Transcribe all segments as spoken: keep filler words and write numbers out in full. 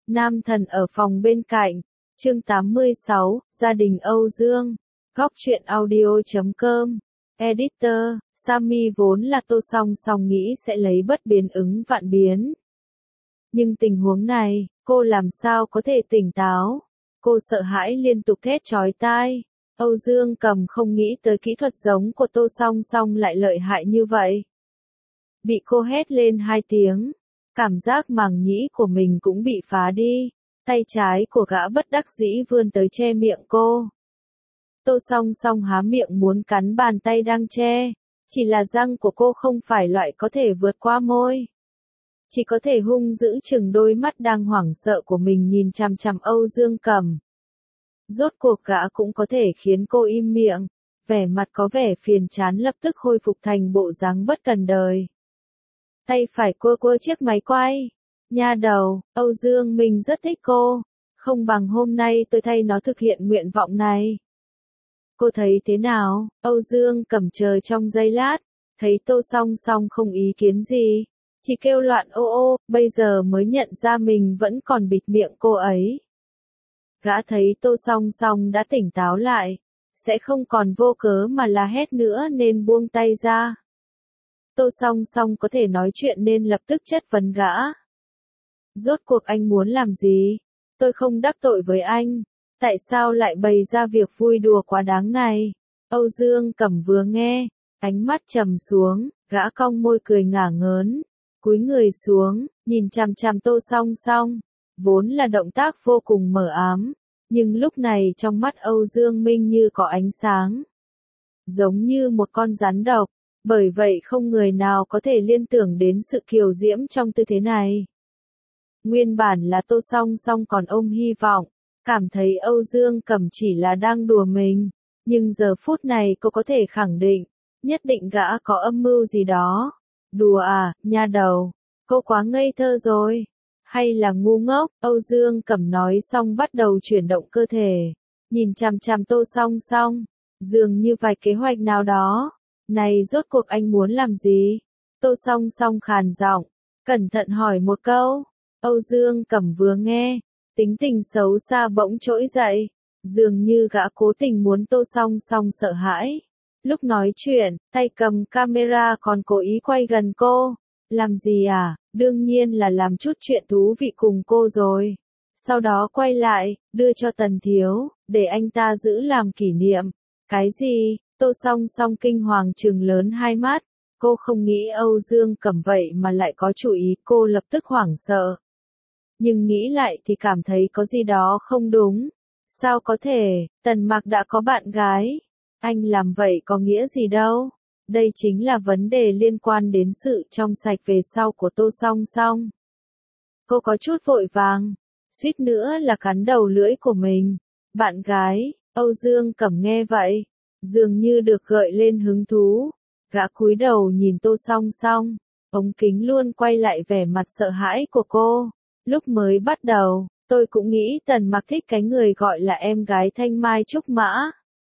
Nam thần ở phòng bên cạnh. Chương tám mươi sáu, Gia đình Âu Dương. Góc truyện audio chấm com. Editor, Sammy vốn là Tô Song Song nghĩ sẽ lấy bất biến ứng vạn biến. Nhưng tình huống này, cô làm sao có thể tỉnh táo? Cô sợ hãi liên tục thét chói tai. Âu Dương Cầm không nghĩ tới kỹ thuật giống của Tô Song Song lại lợi hại như vậy. Bị cô hét lên hai tiếng, cảm giác màng nhĩ của mình cũng bị phá đi. Tay trái của gã bất đắc dĩ vươn tới che miệng cô. Tô Song Song há miệng muốn cắn bàn tay đang che, chỉ là răng của cô không phải loại có thể vượt qua môi. Chỉ có thể hung dữ chừng đôi mắt đang hoảng sợ của mình nhìn chằm chằm Âu Dương Cầm. Rốt cuộc gã cũng có thể khiến cô im miệng, vẻ mặt có vẻ phiền chán lập tức khôi phục thành bộ dáng bất cần đời. Tay phải quơ quơ chiếc máy quay. Nha đầu, Âu Dương mình rất thích cô, không bằng hôm nay tôi thay nó thực hiện nguyện vọng này. Cô thấy thế nào? Âu Dương Cầm chờ trong giây lát, thấy Tô Song Song không ý kiến gì, chỉ kêu loạn ô ô, bây giờ mới nhận ra mình vẫn còn bịt miệng cô ấy. Gã thấy Tô Song Song đã tỉnh táo lại, sẽ không còn vô cớ mà la hét nữa nên buông tay ra. Tô Song Song có thể nói chuyện nên lập tức chất vấn gã. Rốt cuộc anh muốn làm gì? Tôi không đắc tội với anh, tại sao lại bày ra việc vui đùa quá đáng này? Âu Dương Cầm vừa nghe, ánh mắt trầm xuống, gã cong môi cười ngả ngớn, cúi người xuống, nhìn chằm chằm Tô Song Song, vốn là động tác vô cùng mờ ám, nhưng lúc này trong mắt Âu Dương Minh như có ánh sáng, giống như một con rắn độc, bởi vậy không người nào có thể liên tưởng đến sự kiều diễm trong tư thế này. Nguyên bản là Tô Song Song còn ôm hy vọng, cảm thấy Âu Dương Cầm chỉ là đang đùa mình, nhưng giờ phút này cô có thể khẳng định, nhất định gã có âm mưu gì đó. Đùa à, nha đầu, cô quá ngây thơ rồi, hay là ngu ngốc? Âu Dương Cầm nói xong bắt đầu chuyển động cơ thể, nhìn chằm chằm Tô Song Song, dường như vài kế hoạch nào đó. Này rốt cuộc anh muốn làm gì? Tô Song Song khàn giọng, cẩn thận hỏi một câu. Âu Dương Cầm vừa nghe, tính tình xấu xa bỗng trỗi dậy, dường như gã cố tình muốn Tô Song Song sợ hãi. Lúc nói chuyện, tay cầm camera còn cố ý quay gần cô. Làm gì à? Đương nhiên là làm chút chuyện thú vị cùng cô rồi. Sau đó quay lại, đưa cho Tần Thiếu, để anh ta giữ làm kỷ niệm. Cái gì? Tô Song Song kinh hoàng trừng lớn hai mắt. Cô không nghĩ Âu Dương Cầm vậy mà lại có chủ ý, cô lập tức hoảng sợ. Nhưng nghĩ lại thì cảm thấy có gì đó không đúng. Sao có thể, Tần Mặc đã có bạn gái. Anh làm vậy có nghĩa gì đâu. Đây chính là vấn đề liên quan đến sự trong sạch về sau của Tô Song Song. Cô có chút vội vàng, suýt nữa là cắn đầu lưỡi của mình. Bạn gái, Âu Dương Cầm nghe vậy, dường như được gợi lên hứng thú. Gã cúi đầu nhìn Tô Song Song, ống kính luôn quay lại vẻ mặt sợ hãi của cô. Lúc mới bắt đầu, tôi cũng nghĩ Tần Mặc thích cái người gọi là em gái Thanh Mai Trúc Mã.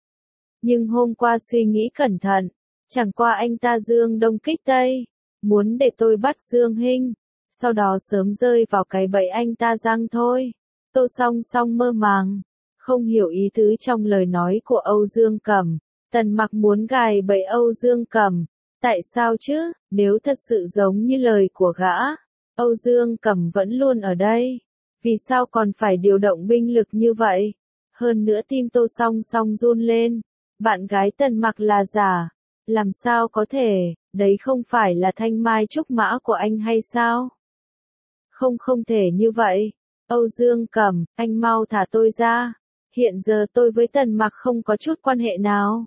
Nhưng hôm qua suy nghĩ cẩn thận, chẳng qua anh ta Dương Đông kích Tây, muốn để tôi bắt Dương Hinh, sau đó sớm rơi vào cái bẫy anh ta giăng thôi. Tô Song Song mơ màng, không hiểu ý tứ trong lời nói của Âu Dương Cầm. Tần Mặc muốn gài bẫy Âu Dương Cầm, tại sao chứ? Nếu thật sự giống như lời của gã, Âu Dương Cầm vẫn luôn ở đây, vì sao còn phải điều động binh lực như vậy? Hơn nữa tim Tô Song Song run lên, bạn gái Tần Mặc là giả, làm sao có thể, đấy không phải là Thanh Mai Trúc Mã của anh hay sao? Không không thể như vậy, Âu Dương Cầm, anh mau thả tôi ra, hiện giờ tôi với Tần Mặc không có chút quan hệ nào.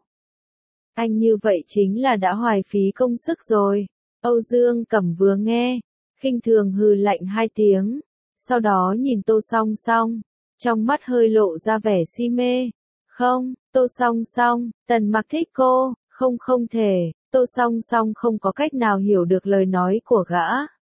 Anh như vậy chính là đã hoài phí công sức rồi. Âu Dương Cầm vừa nghe, khinh thường hừ lạnh hai tiếng, sau đó nhìn Tô Song Song, trong mắt hơi lộ ra vẻ si mê. Không, Tô Song Song, Tần Mặc thích cô, không không thể. Tô Song Song không có cách nào hiểu được lời nói của gã.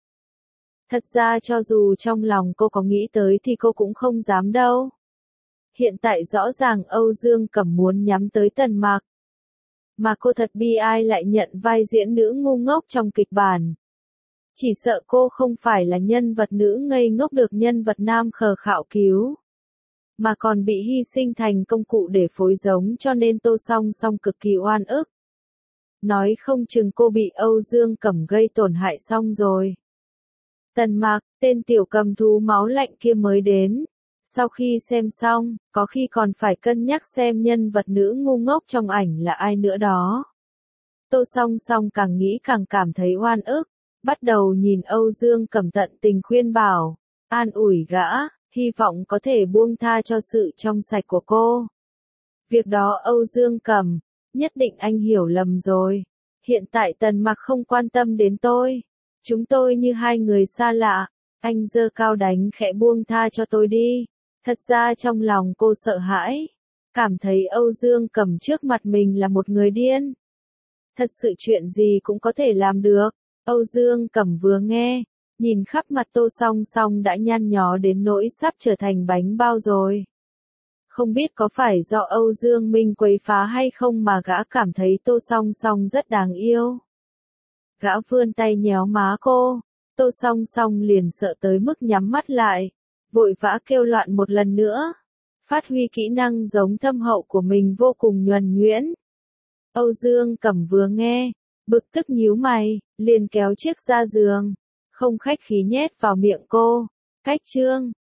Thật ra cho dù trong lòng cô có nghĩ tới thì cô cũng không dám đâu. Hiện tại rõ ràng Âu Dương Cầm muốn nhắm tới Tần Mặc, mà cô thật bi ai lại nhận vai diễn nữ ngu ngốc trong kịch bản. Chỉ sợ cô không phải là nhân vật nữ ngây ngốc được nhân vật nam khờ khạo cứu, mà còn bị hy sinh thành công cụ để phối giống, cho nên Tô Song Song cực kỳ oan ức. Nói không chừng cô bị Âu Dương Cẩm gây tổn hại xong rồi. Tần Mạc, tên tiểu cầm thú máu lạnh kia mới đến. Sau khi xem xong, có khi còn phải cân nhắc xem nhân vật nữ ngu ngốc trong ảnh là ai nữa đó. Tô Song Song càng nghĩ càng cảm thấy oan ức, bắt đầu nhìn Âu Dương Cẩm tận tình khuyên bảo, an ủi gã, hy vọng có thể buông tha cho sự trong sạch của cô. Việc đó Âu Dương Cẩm, nhất định anh hiểu lầm rồi. Hiện tại Tần Mặc không quan tâm đến tôi. Chúng tôi như hai người xa lạ. Anh giơ cao đánh khẽ buông tha cho tôi đi. Thật ra trong lòng cô sợ hãi. Cảm thấy Âu Dương Cẩm trước mặt mình là một người điên. Thật sự chuyện gì cũng có thể làm được. Âu Dương Cẩm vừa nghe, nhìn khắp mặt Tô Song Song đã nhăn nhó đến nỗi sắp trở thành bánh bao rồi. Không biết có phải do Âu Dương Minh quấy phá hay không mà gã cảm thấy Tô Song Song rất đáng yêu. Gã vươn tay nhéo má cô, Tô Song Song liền sợ tới mức nhắm mắt lại, vội vã kêu loạn một lần nữa. Phát huy kỹ năng giống thâm hậu của mình vô cùng nhuần nhuyễn. Âu Dương Cẩm vừa nghe, bực tức nhíu mày, liền kéo chiếc ra giường, không khách khí nhét vào miệng cô. Cách chương